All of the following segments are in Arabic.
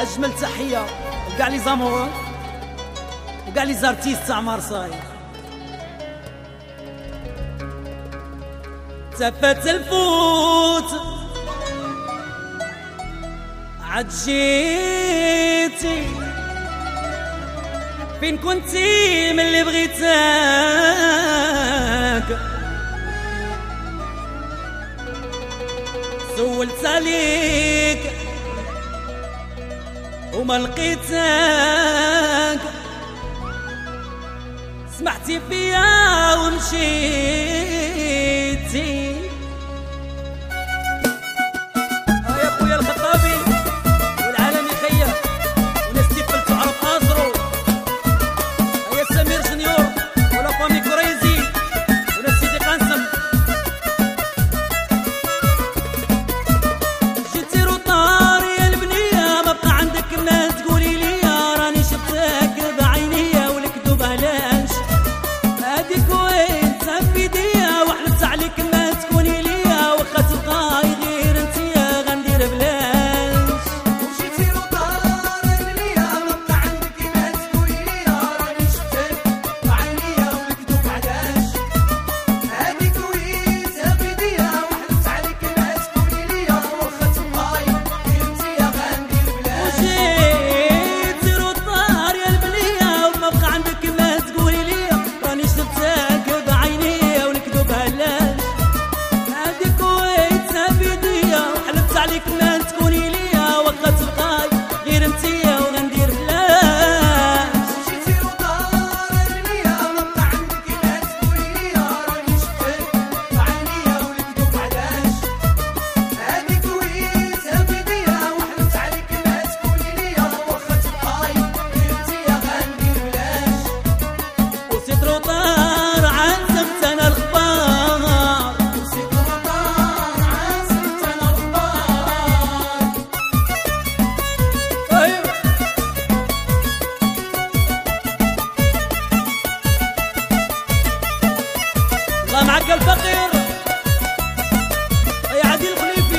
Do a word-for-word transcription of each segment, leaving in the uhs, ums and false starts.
اجمل تحيه لكاع لي زامور وكاع لي زارتيست تاع مارساي. تفات الفوت عاد جيتي فين كنتي من اللي بغيتك، سولت عليك وما لقيتك، سمحتي فيا ومشيتي. ها يا خويا الخطابي والعالمي خيا وناس تيفل تعرف ازرو، ها يا سمير جونيور ولا فامي كريزي وناس سيدي قاسم. جيتي روطار يا البنيه ما بقى عندك ما تقولي لي راني شفتك بعينيا والكذوب علاش هاديك وين تنفيديا وحلفت عليك ما تكوني ليا واخا تبقاي غير انتيا غندير بلاش. وجيتي روطار البنيه ما بقى عندك ما تقولي ليا راني شفتك بعينيا والكذوب علاش هاديك وين تنفيديا وحلفت عليك ما تكوني ليا واخا تبقاي غير انتيا غندير بلاش. جيتي روطار يا البنيه وما بقى عندك ما تقولي ليا راني شفتك بعينيا والكذوب علاش هاديك وين تنفيديا وحلفت عليك ما تكوني ليا واخا تبقاي غير انتيا وغندير بلاش. جيتي روطار البنيه ما بقى عندك ما تقولي ليا راني شفتك بعينيا والكذوب علاش هاديك وين تنفيديا وحلفت عليك ما تكوني ليا واخا تبقاي غير انتيا غندير بلاش. وسيت روطار عزمت انا الخبار، وسيت روطار عازمت انا الخبار. ايوه الله معك الفقير يا عدي الخليفي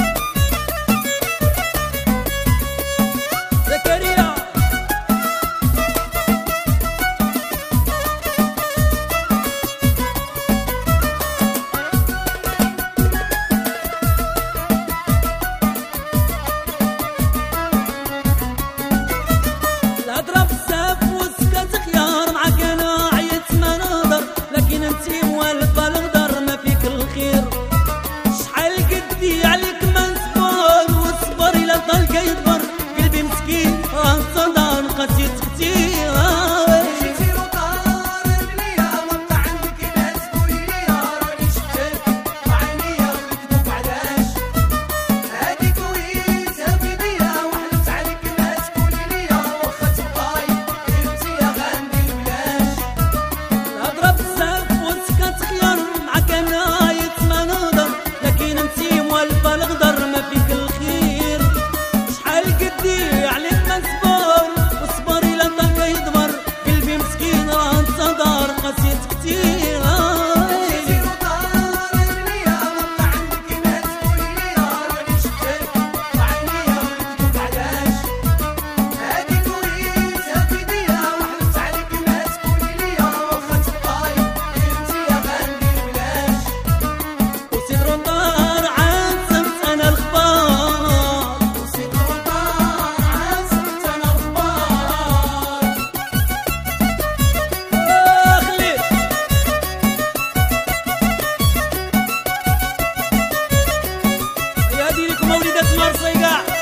زكريا. الهضرة بزاف وسكات خيار معاك انا عيت ما نهضر، لكن انتي موالفة الغدر ما فيك الخير. شحال قدي عليك ما نصبر وصبر الى الطلق يكبر، قلبي مسكين راه صدى نقاتي تختي. جيتي روطار البنيه ما بقى عندك ما تقولي ليا راني شفتك بعينيا والكذوب علاش هاديك وين تنفيديا وحلفت عليك ما تقولي ليا واخا تبقاي غير انتيا غندير بلاش. الهضرة بزاف وسكات خيار معاك انا عيت ما نهضر، لكن انتي موالفة الغدر ما فيك الخير. شحال قدي عليك ما نصبر وصبر الى الطلق يدبر، قلبي مسكين راه انتصدر قاسيت كتير. جيتي روطار البنيه ما بقى عندك ما تقولي ليا راني شفتك بعينيا والكذوب علاش هاديك وين تنفيديا وحلفت عليك ما تقولي ليا واخا تبقاي غير انتيا غندير بلاش. وسيد روطار عزمت انا الخبار، وسيت روطار عازمت انا الخبار. اخلي يا ديركم وليدات مارسي كاع.